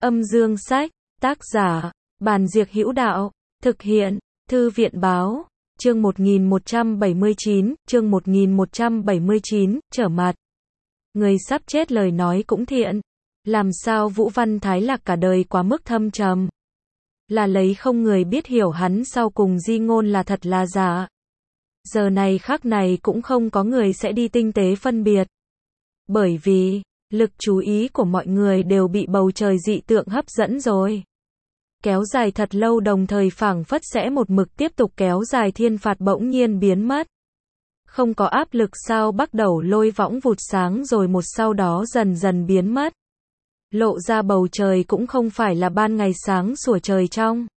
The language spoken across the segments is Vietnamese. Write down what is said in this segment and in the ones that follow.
Âm dương sách, tác giả, Bàn Diệc Hữu Đạo, thực hiện, Thư viện báo, chương 1179, trở mặt. Người sắp chết lời nói cũng thiện. Làm sao Vũ Văn Thái Lạc cả đời quá mức thâm trầm? Là lấy không người biết hiểu hắn sau cùng di ngôn là thật là giả. Giờ này khắc này cũng không có người sẽ đi tinh tế phân biệt. Bởi vì, lực chú ý của mọi người đều bị bầu trời dị tượng hấp dẫn rồi. Kéo dài thật lâu đồng thời phảng phất sẽ một mực tiếp tục kéo dài thiên phạt bỗng nhiên biến mất. Không có áp lực sao bắt đầu lôi võng vụt sáng rồi một sau đó dần dần biến mất. Lộ ra bầu trời cũng không phải là ban ngày sáng sủa trời trong,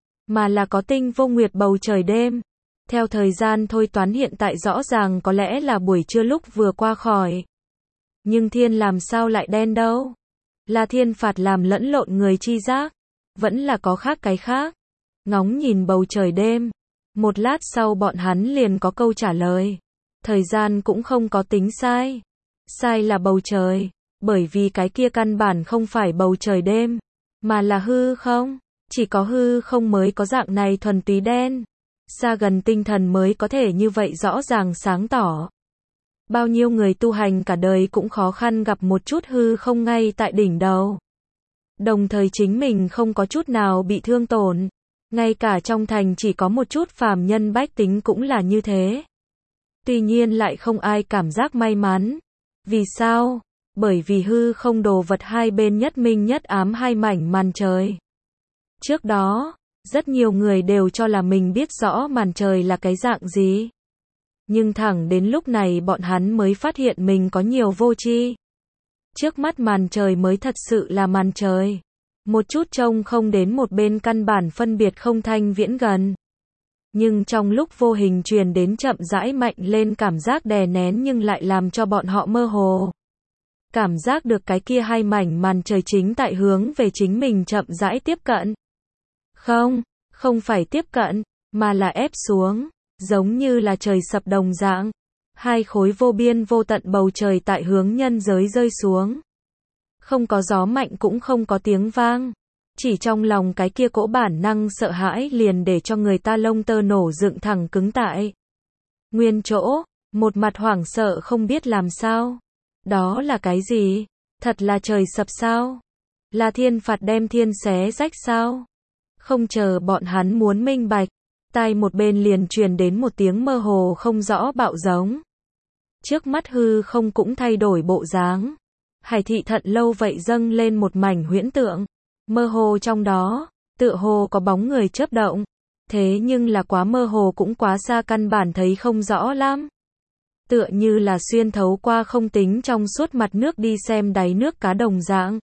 mà là có tinh vô nguyệt bầu trời đêm. Theo thời gian thôi toán hiện tại rõ ràng có lẽ là buổi trưa lúc vừa qua khỏi. Nhưng thiên làm sao lại đen đâu? Là thiên phạt làm lẫn lộn người chi giác? Vẫn là có khác cái khác? Ngóng nhìn bầu trời đêm. Một lát sau bọn hắn liền có câu trả lời. Thời gian cũng không có tính sai. Sai là bầu trời. Bởi vì cái kia căn bản không phải bầu trời đêm. Mà là hư không. Chỉ có hư không mới có dạng này thuần túy đen. Xa gần tinh thần mới có thể như vậy rõ ràng sáng tỏ. Bao nhiêu người tu hành cả đời cũng khó khăn gặp một chút hư không ngay tại đỉnh đầu. Đồng thời chính mình không có chút nào bị thương tổn. Ngay cả trong thành chỉ có một chút phàm nhân bách tính cũng là như thế. Tuy nhiên lại không ai cảm giác may mắn. Vì sao? Bởi vì hư không đồ vật hai bên nhất minh nhất ám hai mảnh màn trời. Trước đó, rất nhiều người đều cho là mình biết rõ màn trời là cái dạng gì. Nhưng thẳng đến lúc này bọn hắn mới phát hiện mình có nhiều vô tri. Trước mắt màn trời mới thật sự là màn trời. Một chút trông không đến một bên căn bản phân biệt không thanh viễn gần. Nhưng trong lúc vô hình truyền đến chậm rãi mạnh lên cảm giác đè nén nhưng lại làm cho bọn họ mơ hồ. Cảm giác được cái kia hai mảnh màn trời chính tại hướng về chính mình chậm rãi tiếp cận. Không phải tiếp cận, mà là ép xuống. Giống như là trời sập đồng dạng. Hai khối vô biên vô tận bầu trời tại hướng nhân giới rơi xuống. Không có gió mạnh cũng không có tiếng vang. Chỉ trong lòng cái kia cỗ bản năng sợ hãi liền để cho người ta lông tơ nổ dựng thẳng cứng tại nguyên chỗ, một mặt hoảng sợ không biết làm sao. Đó là cái gì? Thật là trời sập sao? Là thiên phạt đem thiên xé rách sao? Không chờ bọn hắn muốn minh bạch. Tai một bên liền truyền đến một tiếng mơ hồ không rõ bạo giống. Trước mắt hư không cũng thay đổi bộ dáng. Hải thị thận lâu vậy dâng lên một mảnh huyễn tượng. Mơ hồ trong đó, tựa hồ có bóng người chớp động. Thế nhưng là quá mơ hồ cũng quá xa căn bản thấy không rõ lắm. Tựa như là xuyên thấu qua không tính trong suốt mặt nước đi xem đáy nước cá đồng dạng.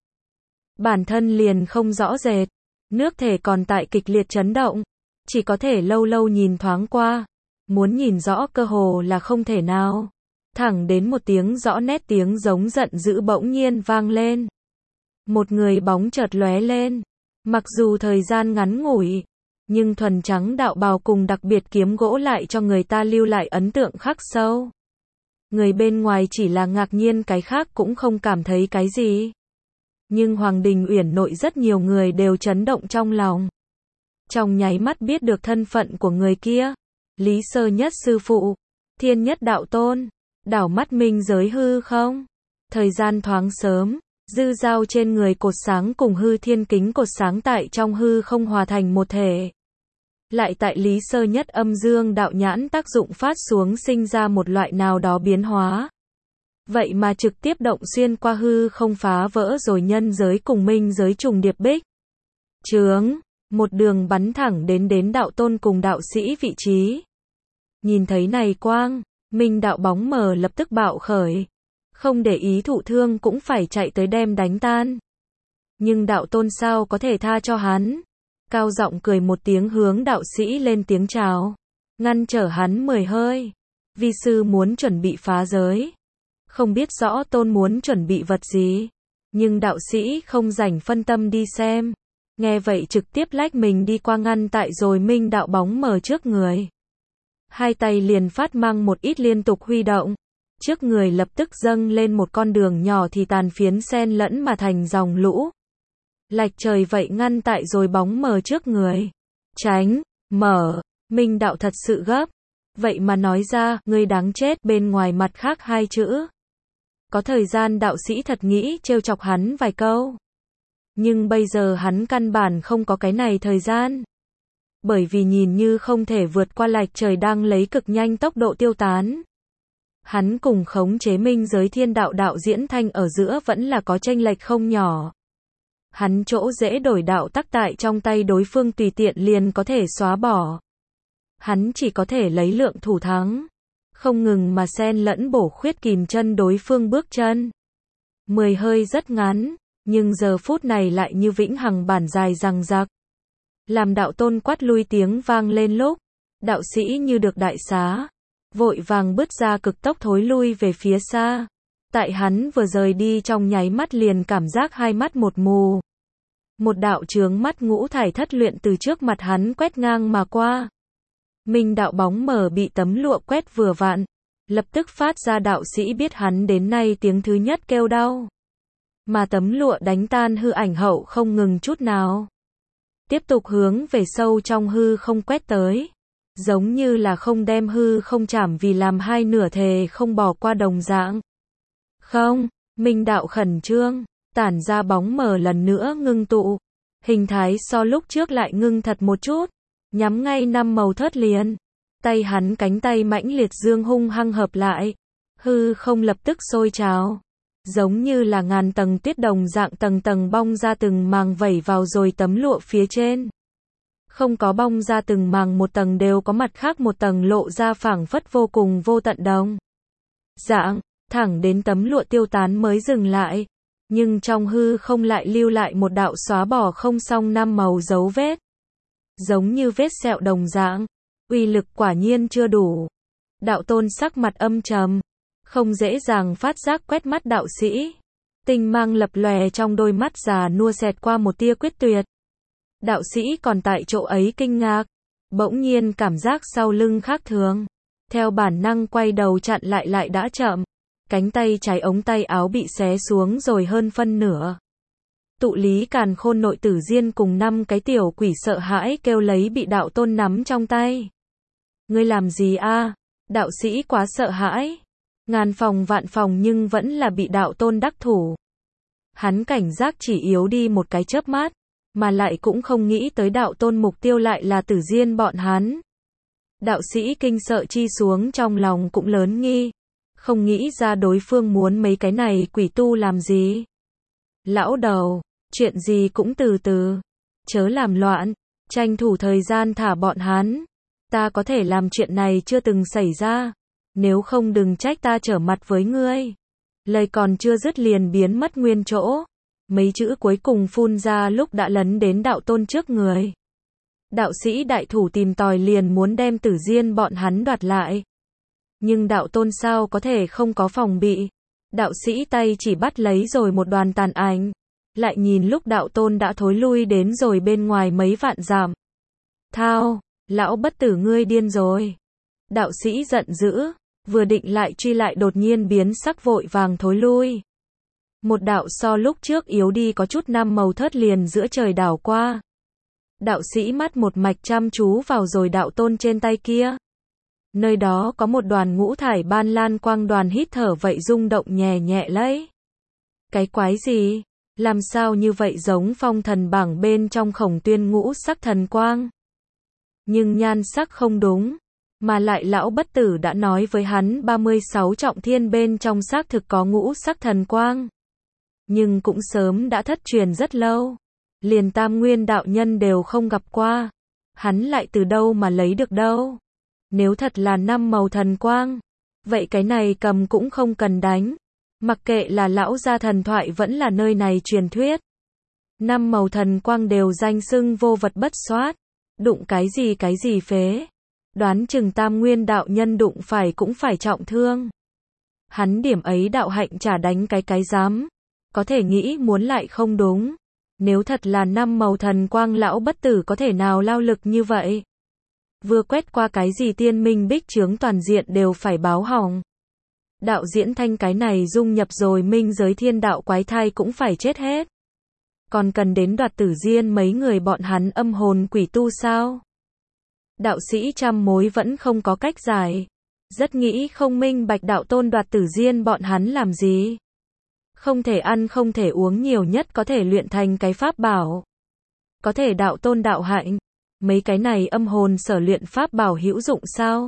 Bản thân liền không rõ rệt. Nước thể còn tại kịch liệt chấn động. Chỉ có thể lâu lâu nhìn thoáng qua. Muốn nhìn rõ cơ hồ là không thể nào. Thẳng đến một tiếng rõ nét tiếng giống giận dữ bỗng nhiên vang lên. Một người bóng chợt lóe lên. Mặc dù thời gian ngắn ngủi, nhưng thuần trắng đạo bào cùng đặc biệt kiếm gỗ lại cho người ta lưu lại ấn tượng khắc sâu. Người bên ngoài chỉ là ngạc nhiên cái khác cũng không cảm thấy cái gì. Nhưng Hoàng Đình Uyển nội rất nhiều người đều chấn động trong lòng. Trong nháy mắt biết được thân phận của người kia. Lý Sơ Nhất sư phụ, Thiên Nhất đạo tôn, đảo mắt minh giới hư không. Thời gian thoáng sớm, dư dao trên người cột sáng cùng hư thiên kính cột sáng tại trong hư không hòa thành một thể. Lại tại Lý Sơ Nhất âm dương đạo nhãn tác dụng phát xuống sinh ra một loại nào đó biến hóa. Vậy mà trực tiếp động xuyên qua hư không phá vỡ rồi nhân giới cùng minh giới trùng điệp bích. Chướng. Một đường bắn thẳng đến đạo tôn cùng đạo sĩ vị trí. Nhìn thấy này quang, minh đạo bóng mờ lập tức bạo khởi. Không để ý thụ thương cũng phải chạy tới đem đánh tan. Nhưng đạo tôn sao có thể tha cho hắn. Cao giọng cười một tiếng hướng đạo sĩ lên tiếng chào. Ngăn trở hắn 10 hơi. Vi sư muốn chuẩn bị phá giới. Không biết rõ tôn muốn chuẩn bị vật gì. Nhưng đạo sĩ không rảnh phân tâm đi xem. Nghe vậy trực tiếp lách mình đi qua ngăn tại rồi minh đạo bóng mờ trước người. Hai tay liền phát mang một ít liên tục huy động. Trước người lập tức dâng lên một con đường nhỏ thì tàn phiến xen lẫn mà thành dòng lũ. Lạch trời vậy ngăn tại rồi bóng mờ trước người. Tránh, mở, Minh Đạo thật sự gấp. Vậy mà nói ra, ngươi đáng chết bên ngoài mặt khác hai chữ. Có thời gian đạo sĩ thật nghĩ trêu chọc hắn vài câu. Nhưng bây giờ hắn căn bản không có cái này thời gian. Bởi vì nhìn như không thể vượt qua lạch trời đang lấy cực nhanh tốc độ tiêu tán. Hắn cùng khống chế minh giới thiên đạo đạo diễn thanh ở giữa vẫn là có chênh lệch không nhỏ. Hắn chỗ dễ đổi đạo tắc tại trong tay đối phương tùy tiện liền có thể xóa bỏ. Hắn chỉ có thể lấy lượng thủ thắng. Không ngừng mà xen lẫn bổ khuyết kìm chân đối phương bước chân. 10 hơi rất ngắn, nhưng giờ phút này lại như vĩnh hằng bản dài rằng rạc. Làm đạo tôn quát lui tiếng vang lên lúc, đạo sĩ như được đại xá, vội vàng bứt ra cực tốc thối lui về phía xa. Tại hắn vừa rời đi trong nháy mắt liền cảm giác hai mắt một mù. Một đạo chướng mắt ngũ thải thất luyện từ trước mặt hắn quét ngang mà qua. Minh đạo bóng mờ bị tấm lụa quét vừa vặn, lập tức phát ra đạo sĩ biết hắn đến nay tiếng thứ nhất kêu đau. Mà tấm lụa đánh tan hư ảnh hậu không ngừng chút nào. Tiếp tục hướng về sâu trong hư không quét tới. Giống như là không đem hư không chảm vì làm hai nửa thề không bỏ qua đồng dạng. Không, Minh đạo khẩn trương, tản ra bóng mờ lần nữa ngưng tụ. Hình thái so lúc trước lại ngưng thật một chút. Nhắm ngay 5 màu thất liền. Tay hắn cánh tay mãnh liệt dương hung hăng hợp lại. Hư không lập tức sôi trào. Giống như là ngàn tầng tuyết đồng dạng tầng tầng bong ra từng màng vẩy vào rồi tấm lụa phía trên. Không có bong ra từng màng một tầng đều có mặt khác một tầng lộ ra phảng phất vô cùng vô tận đồng dạng, thẳng đến tấm lụa tiêu tán mới dừng lại. Nhưng trong hư không lại lưu lại một đạo xóa bỏ không xong 5 màu dấu vết. Giống như vết sẹo đồng dạng, uy lực quả nhiên chưa đủ. Đạo tôn sắc mặt âm trầm, không dễ dàng phát giác quét mắt đạo sĩ. Tinh mang lập lòe trong đôi mắt già nua xẹt qua một tia quyết tuyệt. Đạo sĩ còn tại chỗ ấy kinh ngạc, bỗng nhiên cảm giác sau lưng khác thường. Theo bản năng quay đầu chặn lại đã chậm. Cánh tay trái ống tay áo bị xé xuống rồi hơn phân nửa. Tụ lý càn khôn nội tử diên cùng 5 cái tiểu quỷ sợ hãi kêu lấy bị đạo tôn nắm trong tay. Ngươi làm gì a? Đạo sĩ quá sợ hãi. Ngàn phòng vạn phòng nhưng vẫn là bị đạo tôn đắc thủ. Hắn cảnh giác chỉ yếu đi một cái chớp mắt, mà lại cũng không nghĩ tới đạo tôn mục tiêu lại là tử diên bọn hắn. Đạo sĩ kinh sợ chi xuống trong lòng cũng lớn nghi. Không nghĩ ra đối phương muốn mấy cái này quỷ tu làm gì. Lão đầu, chuyện gì cũng từ từ. Chớ làm loạn, tranh thủ thời gian thả bọn hắn. Ta có thể làm chuyện này chưa từng xảy ra. Nếu không đừng trách ta trở mặt với ngươi. Lời còn chưa dứt liền biến mất nguyên chỗ. Mấy chữ cuối cùng phun ra lúc đã lấn đến đạo tôn trước người. Đạo sĩ đại thủ tìm tòi liền muốn đem tử diên bọn hắn đoạt lại. Nhưng đạo tôn sao có thể không có phòng bị. Đạo sĩ tay chỉ bắt lấy rồi một đoàn tàn ảnh. Lại nhìn lúc đạo tôn đã thối lui đến rồi bên ngoài mấy vạn dặm. Thao, lão bất tử ngươi điên rồi. Đạo sĩ giận dữ, vừa định lại truy lại đột nhiên biến sắc vội vàng thối lui. Một đạo so lúc trước yếu đi có chút 5 màu thất liền giữa trời đảo qua. Đạo sĩ mắt một mạch chăm chú vào rồi đạo tôn trên tay kia. Nơi đó có một đoàn ngũ thải ban lan quang đoàn hít thở vậy rung động nhẹ nhẹ lấy. Cái quái gì? Làm sao như vậy giống phong thần bảng bên trong Khổng Tuyên ngũ sắc thần quang? Nhưng nhan sắc không đúng. Mà lại lão bất tử đã nói với hắn 36 trọng thiên bên trong xác thực có ngũ sắc thần quang. Nhưng cũng sớm đã thất truyền rất lâu. Liền Tam Nguyên đạo nhân đều không gặp qua. Hắn lại từ đâu mà lấy được đâu? Nếu thật là 5 màu thần quang, vậy cái này cầm cũng không cần đánh. Mặc kệ là lão gia thần thoại vẫn là nơi này truyền thuyết. 5 màu thần quang đều danh xưng vô vật bất xoát. Đụng cái gì phế. Đoán chừng Tam Nguyên đạo nhân đụng phải cũng phải trọng thương. Hắn điểm ấy đạo hạnh chả đánh cái dám. Có thể nghĩ muốn lại không đúng. Nếu thật là 5 màu thần quang lão bất tử có thể nào lao lực như vậy? Vừa quét qua cái gì tiên minh bích chướng toàn diện đều phải báo hỏng. Đạo diễn thanh cái này dung nhập rồi minh giới thiên đạo quái thai cũng phải chết hết. Còn cần đến Đoạt Tử Diên mấy người bọn hắn âm hồn quỷ tu sao? Đạo sĩ trăm mối vẫn không có cách giải. Rất nghĩ không minh bạch đạo tôn Đoạt Tử Diên bọn hắn làm gì. Không thể ăn không thể uống, nhiều nhất có thể luyện thành cái pháp bảo. Có thể đạo tôn đạo hạnh. Mấy cái này âm hồn sở luyện pháp bảo hữu dụng sao?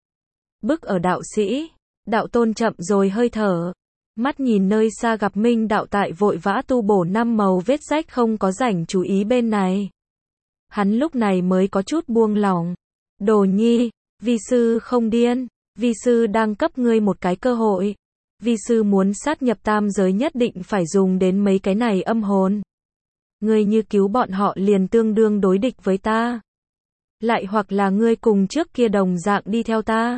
Bức ở đạo sĩ. Đạo tôn chậm rồi hơi thở. Mắt nhìn nơi xa gặp Minh đạo tại vội vã tu bổ 5 màu vết rách, không có rảnh chú ý bên này. Hắn lúc này mới có chút buông lòng. Đồ nhi, vi sư không điên. Vi sư đang cấp ngươi một cái cơ hội. Vi sư muốn sát nhập tam giới nhất định phải dùng đến mấy cái này âm hồn. Ngươi như cứu bọn họ liền tương đương đối địch với ta. Lại hoặc là ngươi cùng trước kia đồng dạng đi theo ta.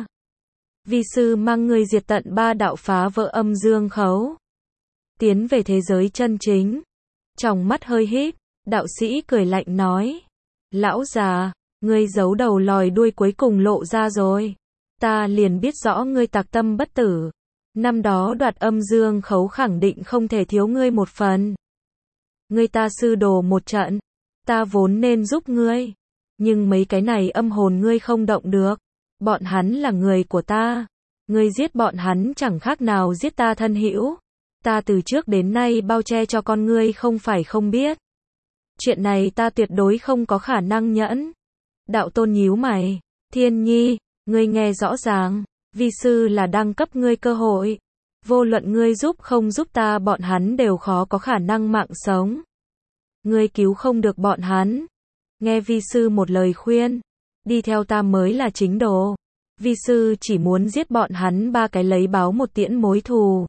Vi sư mang ngươi diệt tận 3 đạo, phá vỡ âm dương khấu. Tiến về thế giới chân chính. Trong mắt hơi híp, đạo sĩ cười lạnh nói. Lão già, ngươi giấu đầu lòi đuôi cuối cùng lộ ra rồi. Ta liền biết rõ ngươi tạc tâm bất tử. Năm đó đoạt âm dương khấu khẳng định không thể thiếu ngươi một phần. Ngươi ta sư đồ một trận. Ta vốn nên giúp ngươi. Nhưng mấy cái này âm hồn ngươi không động được. Bọn hắn là người của ta. Ngươi giết bọn hắn chẳng khác nào giết ta thân hữu. Ta từ trước đến nay bao che cho con ngươi không phải không biết. Chuyện này ta tuyệt đối không có khả năng nhẫn. Đạo tôn nhíu mày. Thiên nhi, ngươi nghe rõ ràng. Vi sư là đang cấp ngươi cơ hội. Vô luận ngươi giúp không giúp ta, bọn hắn đều khó có khả năng mạng sống. Ngươi cứu không được bọn hắn. Nghe vi sư một lời khuyên. Đi theo ta mới là chính đồ. Vi sư chỉ muốn giết bọn hắn 3 cái lấy báo một tiễn mối thù.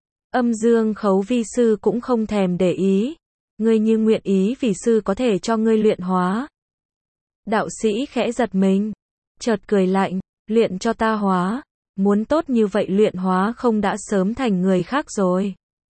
Âm dương khấu vi sư cũng không thèm để ý. Ngươi như nguyện ý vi sư có thể cho ngươi luyện hóa. Đạo sĩ khẽ giật mình. Chợt cười lạnh. Luyện cho ta hóa. Muốn tốt như vậy luyện hóa không đã sớm thành người khác rồi.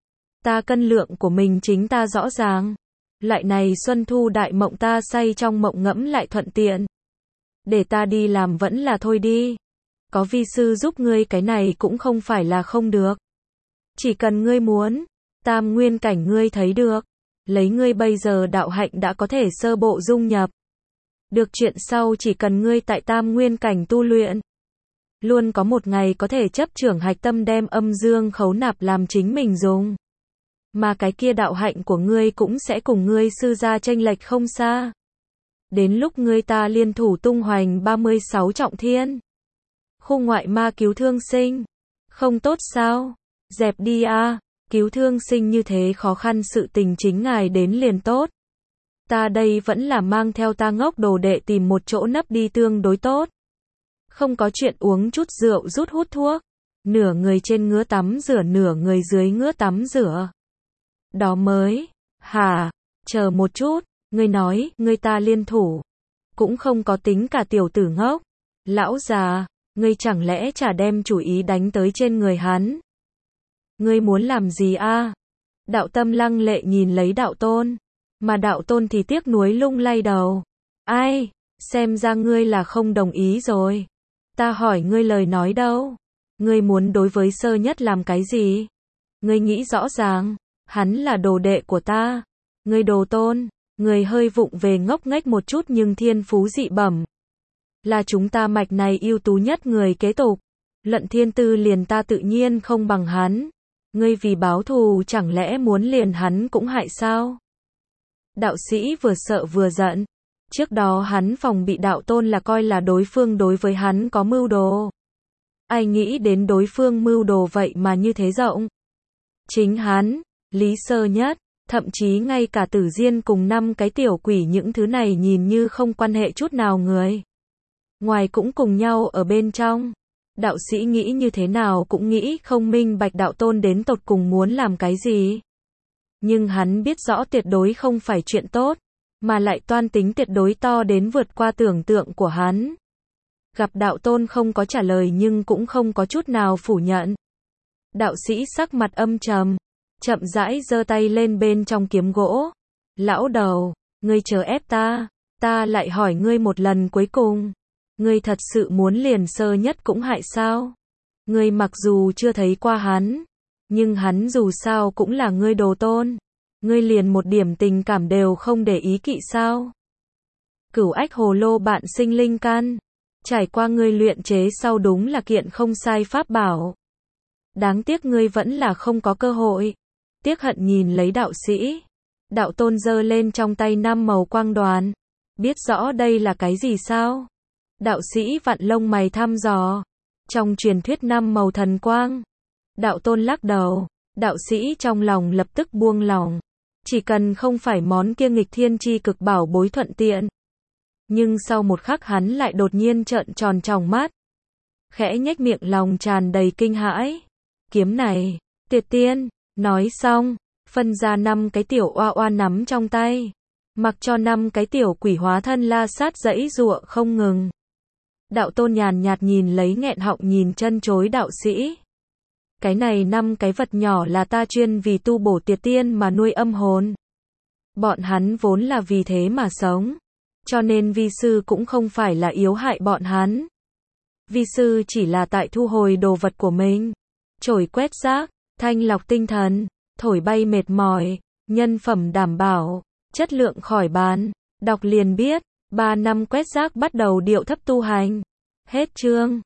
Ta cân lượng của mình chính ta rõ ràng. Loại này xuân thu đại mộng ta say trong mộng ngẫm lại thuận tiện. Để ta đi làm vẫn là thôi đi. Có vi sư giúp ngươi cái này cũng không phải là không được. Chỉ cần ngươi muốn, tam nguyên cảnh ngươi thấy được. Lấy ngươi bây giờ đạo hạnh đã có thể sơ bộ dung nhập. Được chuyện sau chỉ cần ngươi tại tam nguyên cảnh tu luyện. Luôn có một ngày có thể chấp trưởng hạch tâm đem âm dương khấu nạp làm chính mình dùng. Mà cái kia đạo hạnh của ngươi cũng sẽ cùng ngươi sư gia chênh lệch không xa. Đến lúc ngươi ta liên thủ tung hoành 36 trọng thiên. Khu ngoại ma cứu thương sinh. Không tốt sao? Dẹp đi a. Cứu thương sinh như thế khó khăn sự tình chính ngài đến liền tốt. Ta đây vẫn là mang theo ta ngốc đồ đệ tìm một chỗ nấp đi tương đối tốt. Không có chuyện uống chút rượu rút hút thuốc. Nửa người trên ngứa tắm rửa, nửa người dưới ngứa tắm rửa. Đó mới. Hả? Chờ một chút. Ngươi nói, ngươi ta liên thủ. Cũng không có tính cả tiểu tử ngốc. Lão già, ngươi chẳng lẽ chả đem chủ ý đánh tới trên người hắn? Ngươi muốn làm gì a? Đạo tâm lăng lệ nhìn lấy đạo tôn. Mà đạo tôn thì tiếc nuối lung lay đầu. Ai? Xem ra ngươi là không đồng ý rồi. Ta hỏi ngươi lời nói đâu? Ngươi muốn đối với sơ nhất làm cái gì? Ngươi nghĩ rõ ràng. Hắn là đồ đệ của ta. Ngươi đồ tôn. Người hơi vụng về ngốc nghếch một chút nhưng thiên phú dị bẩm. Là chúng ta mạch này ưu tú nhất người kế tục. Luận thiên tư liền ta tự nhiên không bằng hắn. Ngươi vì báo thù chẳng lẽ muốn liền hắn cũng hại sao? Đạo sĩ vừa sợ vừa giận. Trước đó hắn phòng bị đạo tôn là coi là đối phương đối với hắn có mưu đồ. Ai nghĩ đến đối phương mưu đồ vậy mà như thế rộng. Chính hắn, Lý Sơ Nhất, thậm chí ngay cả Tử Diên cùng 5 cái tiểu quỷ những thứ này nhìn như không quan hệ chút nào người. Ngoài cũng cùng nhau ở bên trong. Đạo sĩ nghĩ như thế nào cũng nghĩ không minh bạch đạo tôn đến tột cùng muốn làm cái gì. Nhưng hắn biết rõ tuyệt đối không phải chuyện tốt, mà lại toan tính tuyệt đối to đến vượt qua tưởng tượng của hắn. Gặp đạo tôn không có trả lời nhưng cũng không có chút nào phủ nhận. Đạo sĩ sắc mặt âm trầm, chậm rãi giơ tay lên bên trong kiếm gỗ. Lão đầu, ngươi chờ ép ta lại hỏi ngươi một lần cuối cùng. Ngươi thật sự muốn liền sơ nhất cũng hại sao? Ngươi mặc dù chưa thấy qua hắn, nhưng hắn dù sao cũng là ngươi đồ tôn. Ngươi liền một điểm tình cảm đều không để ý kỵ sao? Cửu ách hồ lô bạn sinh linh căn. Trải qua ngươi luyện chế sau đúng là kiện không sai pháp bảo. Đáng tiếc ngươi vẫn là không có cơ hội. Tiếc hận nhìn lấy đạo sĩ. Đạo tôn giơ lên trong tay 5 màu quang đoàn. Biết rõ đây là cái gì sao? Đạo sĩ vặn lông mày thăm dò. Trong truyền thuyết 5 màu thần quang. Đạo tôn lắc đầu. Đạo sĩ trong lòng lập tức buông lòng. Chỉ cần không phải món kia nghịch thiên chi cực bảo bối thuận tiện. Nhưng sau một khắc hắn lại đột nhiên trợn tròn tròng mắt. Khẽ nhếch miệng lòng tràn đầy kinh hãi. Kiếm này, tuyệt tiên, nói xong, phân ra 5 cái tiểu oa oa nắm trong tay. Mặc cho 5 cái tiểu quỷ hóa thân la sát giãy giụa không ngừng. Đạo tôn nhàn nhạt nhìn lấy nghẹn họng nhìn chân chối đạo sĩ. Cái này 5 cái vật nhỏ là ta chuyên vì tu bổ tiệt tiên mà nuôi âm hồn. Bọn hắn vốn là vì thế mà sống. Cho nên vi sư cũng không phải là yếu hại bọn hắn. Vi sư chỉ là tại thu hồi đồ vật của mình. Chổi quét rác, thanh lọc tinh thần, thổi bay mệt mỏi, nhân phẩm đảm bảo, chất lượng khỏi bàn. Đọc liền biết, 3 năm quét rác bắt đầu điệu thấp tu hành. Hết chương.